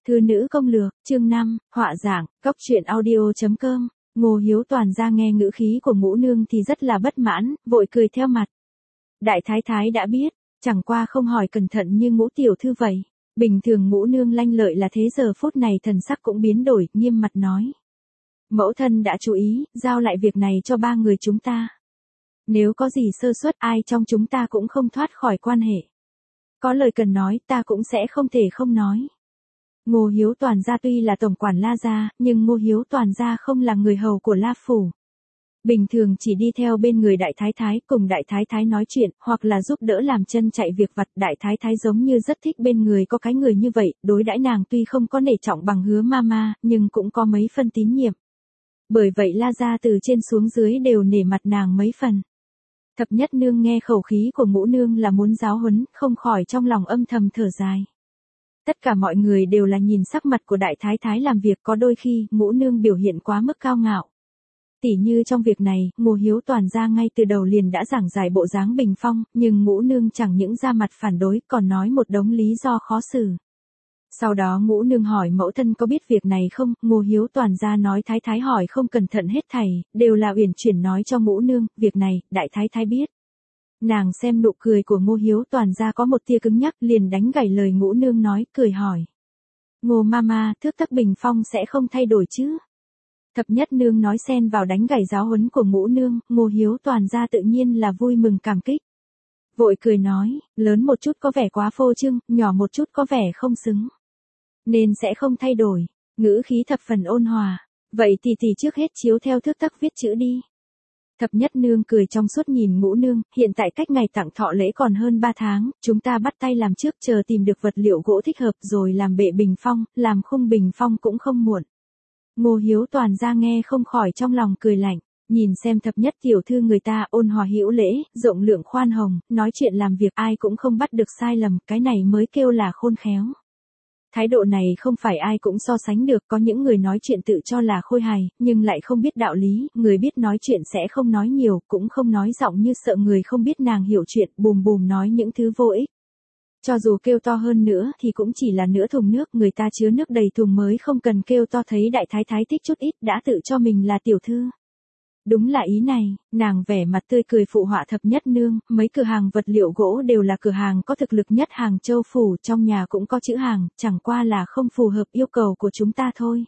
Thư nữ công lược, chương 5, họa giảng, góc truyện audio.com. Ngô Hiếu Toàn ra nghe ngữ khí của Ngũ Nương thì rất là bất mãn, vội cười theo mặt. Đại thái thái đã biết, chẳng qua không hỏi cẩn thận như Ngũ tiểu thư vậy. Bình thường Ngũ Nương lanh lợi là thế, giờ phút này thần sắc cũng biến đổi, nghiêm mặt nói. Mẫu thân đã chú ý, giao lại việc này cho ba người chúng ta. Nếu có gì sơ suất, ai trong chúng ta cũng không thoát khỏi quan hệ. Có lời cần nói, ta cũng sẽ không thể không nói. Ngô Hiếu Toàn gia tuy là tổng quản La gia, nhưng Ngô Hiếu Toàn gia không là người hầu của La phủ. Bình thường chỉ đi theo bên người đại thái thái, cùng đại thái thái nói chuyện, hoặc là giúp đỡ làm chân chạy việc vặt. Đại thái thái giống như rất thích bên người có cái người như vậy, đối đãi nàng tuy không có nể trọng bằng Hứa mama, nhưng cũng có mấy phân tín nhiệm. Bởi vậy La gia từ trên xuống dưới đều nể mặt nàng mấy phần. Thập nhất nương nghe khẩu khí của Ngũ Nương là muốn giáo huấn, không khỏi trong lòng âm thầm thở dài. Tất cả mọi người đều là nhìn sắc mặt của đại thái thái làm việc, có đôi khi Ngũ Nương biểu hiện quá mức cao ngạo. Tỉ như trong việc này, Ngô Hiếu Toàn ra ngay từ đầu liền đã giảng giải bộ dáng bình phong, nhưng Ngũ Nương chẳng những ra mặt phản đối, còn nói một đống lý do khó xử. Sau đó Ngũ Nương hỏi mẫu thân có biết việc này không, Ngô Hiếu Toàn ra nói thái thái hỏi không cẩn thận hết thảy, đều là uyển chuyển nói cho Ngũ Nương, việc này, đại thái thái biết. Nàng xem nụ cười của Ngô Hiếu Toàn ra có một tia cứng nhắc, liền đánh gãy lời Ngũ Nương nói, cười hỏi. Ngô mama, thước tắc bình phong sẽ không thay đổi chứ? Thập nhất nương nói xen vào đánh gãy giáo huấn của Ngũ Nương, Ngô Hiếu Toàn ra tự nhiên là vui mừng cảm kích. Vội cười nói, lớn một chút có vẻ quá phô trương, nhỏ một chút có vẻ không xứng. Nên sẽ không thay đổi, ngữ khí thập phần ôn hòa. Vậy thì trước hết chiếu theo thước tắc viết chữ đi. Thập nhất nương cười trong suốt nhìn Ngũ Nương, hiện tại cách ngày tặng thọ lễ còn hơn 3 tháng, chúng ta bắt tay làm trước, chờ tìm được vật liệu gỗ thích hợp rồi làm bệ bình phong, làm khung bình phong cũng không muộn. Ngô Hiếu Toàn ra nghe không khỏi trong lòng cười lạnh, nhìn xem thập nhất tiểu thư người ta ôn hòa hữu lễ, rộng lượng khoan hồng, nói chuyện làm việc ai cũng không bắt được sai lầm, cái này mới kêu là khôn khéo. Thái độ này không phải ai cũng so sánh được, có những người nói chuyện tự cho là khôi hài, nhưng lại không biết đạo lý, người biết nói chuyện sẽ không nói nhiều, cũng không nói giọng như sợ người không biết nàng hiểu chuyện, bùm bùm nói những thứ vô ích. Cho dù kêu to hơn nữa thì cũng chỉ là nửa thùng nước, người ta chứa nước đầy thùng mới không cần kêu to, thấy đại thái thái thích chút ít đã tự cho mình là tiểu thư. Đúng là ý này, nàng vẻ mặt tươi cười phụ họa thập nhất nương, mấy cửa hàng vật liệu gỗ đều là cửa hàng có thực lực nhất Hàng Châu phủ, trong nhà cũng có chữ hàng, chẳng qua là không phù hợp yêu cầu của chúng ta thôi.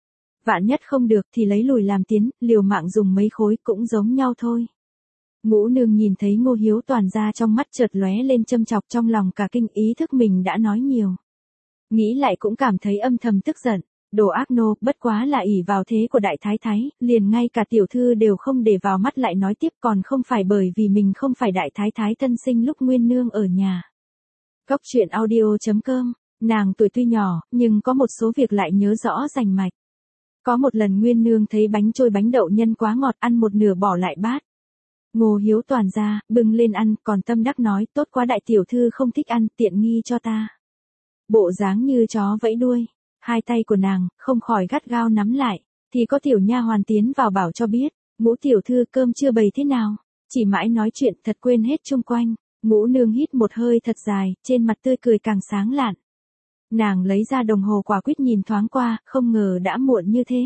Vạn nhất không được thì lấy lùi làm tiến, liều mạng dùng mấy khối cũng giống nhau thôi. Ngũ Nương nhìn thấy Ngô Hiếu Toàn ra trong mắt chợt lóe lên châm chọc, trong lòng cả kinh, ý thức mình đã nói nhiều. Nghĩ lại cũng cảm thấy âm thầm tức giận. Đồ ác nô, bất quá là ỷ vào thế của đại thái thái, liền ngay cả tiểu thư đều không để vào mắt, lại nói tiếp còn không phải bởi vì mình không phải đại thái thái thân sinh lúc Nguyên Nương ở nhà. Góc truyện audio.com, nàng tuổi tuy nhỏ, nhưng có một số việc lại nhớ rõ rành mạch. Có một lần Nguyên Nương thấy bánh trôi bánh đậu nhân quá ngọt, ăn một nửa bỏ lại bát. Ngô Hiếu Toàn ra, bưng lên ăn, còn tâm đắc nói, tốt quá đại tiểu thư không thích ăn, tiện nghi cho ta. Bộ dáng như chó vẫy đuôi. Hai tay của nàng, không khỏi gắt gao nắm lại, thì có tiểu nha hoàn tiến vào bảo cho biết, Ngũ tiểu thư cơm chưa bày thế nào, chỉ mãi nói chuyện thật quên hết chung quanh. Ngũ Nương hít một hơi thật dài, trên mặt tươi cười càng sáng lạn. Nàng lấy ra đồng hồ quả quyết nhìn thoáng qua, không ngờ đã muộn như thế.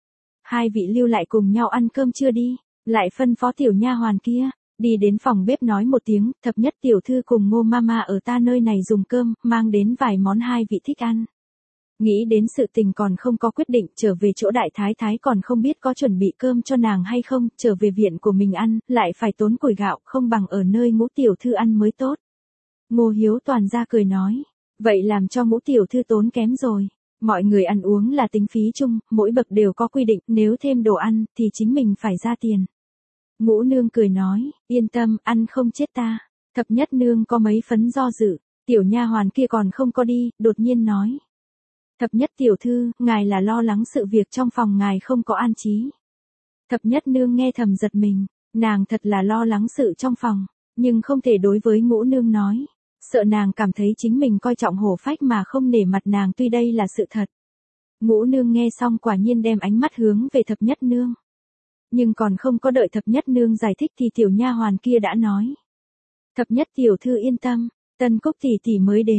Hai vị lưu lại cùng nhau ăn cơm chưa đi, lại phân phó tiểu nha hoàn kia, đi đến phòng bếp nói một tiếng, thập nhất tiểu thư cùng Ngô mama ở ta nơi này dùng cơm, mang đến vài món hai vị thích ăn. Nghĩ đến sự tình còn không có quyết định, trở về chỗ đại thái thái còn không biết có chuẩn bị cơm cho nàng hay không, trở về viện của mình ăn, lại phải tốn củi gạo, không bằng ở nơi Ngũ tiểu thư ăn mới tốt. Ngô Hiếu Toàn ra cười nói, vậy làm cho Ngũ tiểu thư tốn kém rồi, mọi người ăn uống là tính phí chung, mỗi bậc đều có quy định, nếu thêm đồ ăn, thì chính mình phải ra tiền. Ngũ Nương cười nói, yên tâm, ăn không chết ta. Thập nhất nương có mấy phấn do dự, tiểu nha hoàn kia còn không có đi, đột nhiên nói. Thập nhất tiểu thư, ngài là lo lắng sự việc trong phòng ngài không có an trí. Thập nhất nương nghe thầm giật mình, nàng thật là lo lắng sự trong phòng, nhưng không thể đối với Ngũ Nương nói, sợ nàng cảm thấy chính mình coi trọng hổ phách mà không nể mặt nàng, tuy đây là sự thật. Ngũ Nương nghe xong quả nhiên đem ánh mắt hướng về thập nhất nương. Nhưng còn không có đợi thập nhất nương giải thích thì tiểu nha hoàn kia đã nói. Thập nhất tiểu thư yên tâm, Tân Cúc tỷ tỷ mới đến,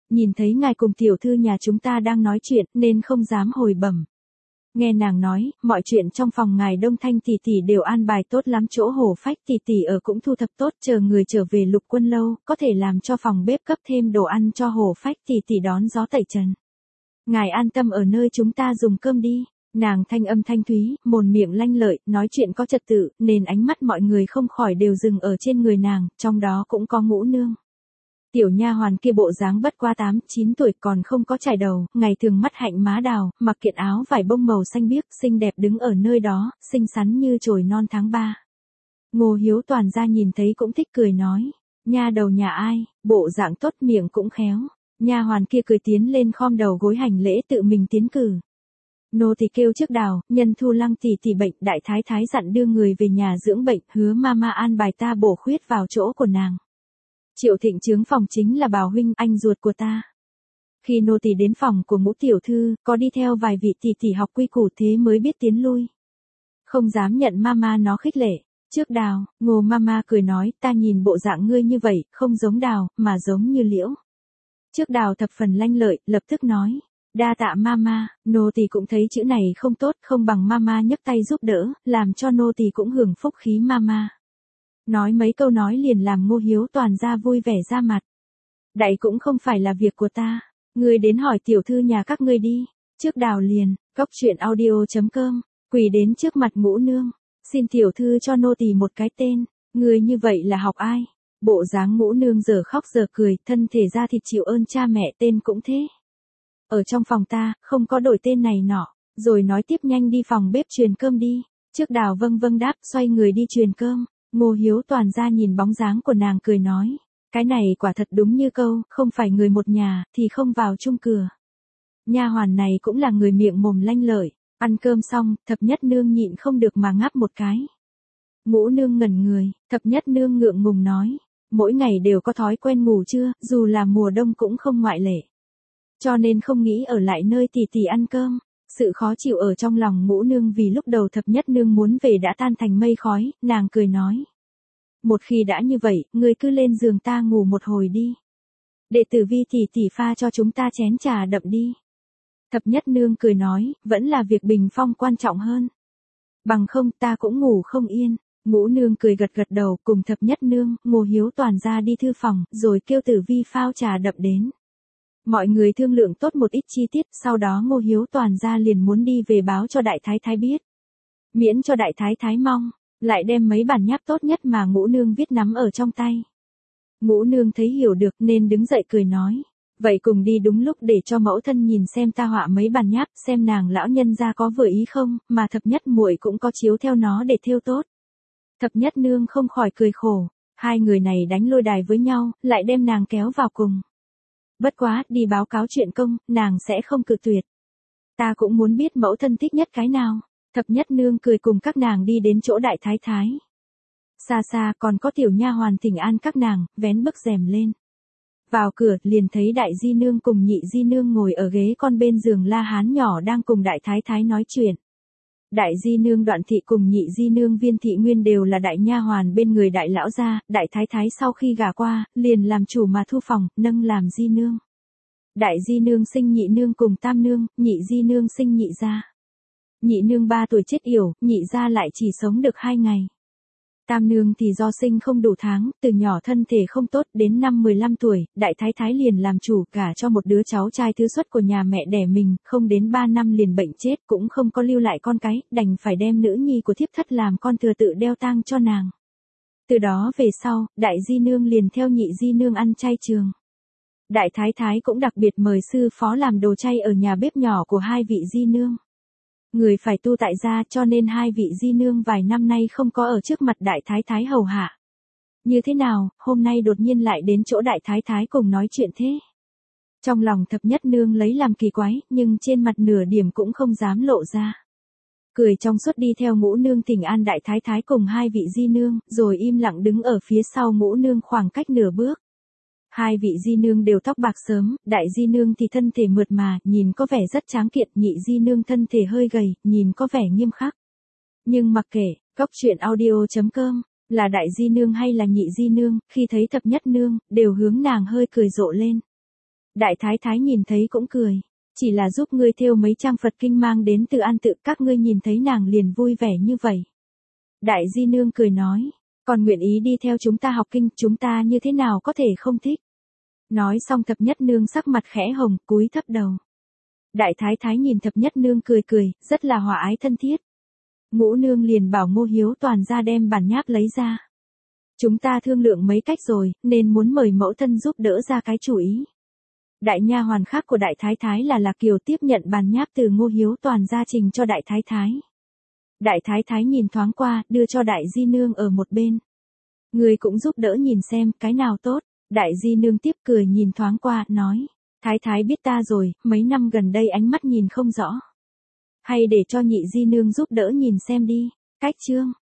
nhìn thấy ngài cùng tiểu thư nhà chúng ta đang nói chuyện nên không dám hồi bẩm. Nghe nàng nói, mọi chuyện trong phòng ngài Đông Thanh tỷ tỷ đều an bài tốt lắm, chỗ Hổ Phách tỷ tỷ ở cũng thu thập tốt, chờ người trở về Lục Quân lâu, có thể làm cho phòng bếp cấp thêm đồ ăn cho Hổ Phách tỷ tỷ đón gió tẩy trần. Ngài an tâm ở nơi chúng ta dùng cơm đi. Nàng thanh âm thanh thúy, mồm miệng lanh lợi, nói chuyện có trật tự, nên ánh mắt mọi người không khỏi đều dừng ở trên người nàng, trong đó cũng có Ngũ Nương. Tiểu nha hoàn kia bộ dáng bất qua 8-9 tuổi, còn không có chải đầu, ngày thường mắt hạnh má đào, mặc kiện áo vải bông màu xanh biếc, xinh đẹp đứng ở nơi đó, xinh xắn như chồi non tháng 3. Ngô Hiếu toàn ra nhìn thấy cũng thích cười nói, nha đầu nhà ai, bộ dạng tốt, miệng cũng khéo. Nha hoàn kia cười tiến lên khom đầu gối hành lễ, tự mình tiến cử. Nô tỳ kêu trước Đào, nhân Thu Lăng tỷ tỷ bệnh, đại thái thái dặn đưa người về nhà dưỡng bệnh, hứa mama an bài ta bổ khuyết vào chỗ của nàng. Triệu Thịnh trướng phòng chính là Bảo huynh, anh ruột của ta. Khi nô tỳ đến phòng của Ngũ tiểu thư, có đi theo vài vị tỷ tỷ học quy củ, thế mới biết tiến lui. Không dám nhận mama nó khích lệ. Trước Đào, Ngô mama cười nói, ta nhìn bộ dạng ngươi như vậy, không giống Đào, mà giống như Liễu. Trước Đào thập phần lanh lợi, lập tức nói, đa tạ mama, nô tỳ cũng thấy chữ này không tốt, không bằng mama nhấc tay giúp đỡ, làm cho nô tỳ cũng hưởng phúc khí mama. Nói mấy câu nói liền làm Ngô Hiếu toàn ra vui vẻ ra mặt. Đại cũng không phải là việc của ta, ngươi đến hỏi tiểu thư nhà các ngươi đi. Trước Đào liền, coctruyện.audio.com, quỳ đến trước mặt Ngũ Nương, xin tiểu thư cho nô tỳ một cái tên, ngươi như vậy là học ai? Bộ dáng Ngũ Nương giờ khóc giờ cười, thân thể ra thịt chịu ơn cha mẹ, tên cũng thế. Ở trong phòng ta, không có đổi tên này nọ, rồi nói tiếp nhanh đi phòng bếp truyền cơm đi. Trước Đào vâng vâng đáp, xoay người đi truyền cơm. Ngô Hiếu toàn ra nhìn bóng dáng của nàng cười nói, cái này quả thật đúng như câu, không phải người một nhà, thì không vào chung cửa. Nha hoàn này cũng là người miệng mồm lanh lợi, ăn cơm xong, Thập Nhất Nương nhịn không được mà ngáp một cái. Ngũ Nương ngẩn người, Thập Nhất Nương ngượng ngùng nói, mỗi ngày đều có thói quen ngủ trưa, dù là mùa đông cũng không ngoại lệ. Cho nên không nghĩ ở lại nơi tỷ tỷ ăn cơm. Sự khó chịu ở trong lòng Ngũ Nương vì lúc đầu Thập Nhất Nương muốn về đã tan thành mây khói, nàng cười nói. Một khi đã như vậy, ngươi cứ lên giường ta ngủ một hồi đi. Đệ tử Vi tỷ tỷ pha cho chúng ta chén trà đậm đi. Thập Nhất Nương cười nói, vẫn là việc bình phong quan trọng hơn. Bằng không ta cũng ngủ không yên. Ngũ Nương cười gật gật đầu, cùng Thập Nhất Nương, Ngô Hiếu toàn ra đi thư phòng, rồi kêu Tử Vi phao trà đậm đến. Mọi người thương lượng tốt một ít chi tiết, sau đó Ngô Hiếu toàn ra liền muốn đi về báo cho đại thái thái biết. Miễn cho đại thái thái mong, lại đem mấy bản nháp tốt nhất mà Ngũ Nương viết nắm ở trong tay. Ngũ Nương thấy hiểu được nên đứng dậy cười nói, vậy cùng đi đúng lúc để cho mẫu thân nhìn xem ta họa mấy bản nháp, xem nàng lão nhân gia có vừa ý không, mà Thập Nhất muội cũng có chiếu theo nó để thêu tốt. Thập Nhất Nương không khỏi cười khổ, hai người này đánh lôi đài với nhau, lại đem nàng kéo vào cùng. Bất quá, đi báo cáo chuyện công, nàng sẽ không cự tuyệt. Ta cũng muốn biết mẫu thân thích nhất cái nào. Thập Nhất Nương cười cùng các nàng đi đến chỗ đại thái thái. Xa xa còn có tiểu nha hoàn thỉnh an các nàng, vén bức rèm lên. Vào cửa, liền thấy đại di nương cùng nhị di nương ngồi ở ghế con bên giường La Hán nhỏ đang cùng đại thái thái nói chuyện. Đại di nương Đoạn thị cùng nhị di nương Viên thị nguyên đều là đại nha hoàn bên người đại lão gia, đại thái thái sau khi gả qua, liền làm chủ mà thu phòng, nâng làm di nương. Đại di nương sinh nhị nương cùng tam nương, nhị di nương sinh nhị gia. Nhị nương 3 tuổi chết yểu, nhị gia lại chỉ sống được 2 ngày. Tam nương thì do sinh không đủ tháng, từ nhỏ thân thể không tốt, đến năm 15 tuổi, đại thái thái liền làm chủ cả cho một đứa cháu trai thứ xuất của nhà mẹ đẻ mình, không đến 3 năm liền bệnh chết, cũng không có lưu lại con cái, đành phải đem nữ nhi của thiếp thất làm con thừa tự đeo tang cho nàng. Từ đó về sau, đại di nương liền theo nhị di nương ăn chay trường. Đại thái thái cũng đặc biệt mời sư phó làm đồ chay ở nhà bếp nhỏ của hai vị di nương. Người phải tu tại gia, cho nên hai vị di nương vài năm nay không có ở trước mặt đại thái thái hầu hạ. Như thế nào, hôm nay đột nhiên lại đến chỗ đại thái thái cùng nói chuyện thế? Trong lòng Thập Nhất Nương lấy làm kỳ quái, nhưng trên mặt nửa điểm cũng không dám lộ ra. Cười trong suốt đi theo Ngũ Nương thỉnh an đại thái thái cùng hai vị di nương, rồi im lặng đứng ở phía sau Ngũ Nương khoảng cách nửa bước. Hai vị di nương đều tóc bạc sớm, đại di nương thì thân thể mượt mà, nhìn có vẻ rất tráng kiện, nhị di nương thân thể hơi gầy, nhìn có vẻ nghiêm khắc. Nhưng mặc kệ, coctruyện.audio.com, là đại di nương hay là nhị di nương, khi thấy Thập Nhất Nương, đều hướng nàng hơi cười rộ lên. Đại thái thái nhìn thấy cũng cười. Chỉ là giúp ngươi thêu mấy trang Phật kinh mang đến từ An Tự, các ngươi nhìn thấy nàng liền vui vẻ như vậy. Đại di nương cười nói, còn nguyện ý đi theo chúng ta học kinh, chúng ta như thế nào có thể không thích. Nói xong thập nhất nương sắc mặt khẽ hồng, cúi thấp đầu. Đại thái thái nhìn thập nhất nương cười cười, rất là hòa ái thân thiết. Ngũ nương liền bảo Ngô Hiếu Toàn ra đem bản nháp lấy ra. Chúng ta thương lượng mấy cách rồi, nên muốn mời mẫu thân giúp đỡ ra cái chủ ý. Đại nha hoàn khác của đại thái thái là Lạc Kiều tiếp nhận bàn nháp từ Ngô Hiếu Toàn ra trình cho đại thái thái. Đại thái thái nhìn thoáng qua, đưa cho đại di nương ở một bên. Người cũng giúp đỡ nhìn xem, cái nào tốt. Đại di nương tiếp cười nhìn thoáng qua, nói. Thái thái biết ta rồi, mấy năm gần đây ánh mắt nhìn không rõ. Hay để cho nhị di nương giúp đỡ nhìn xem đi. Cách chương.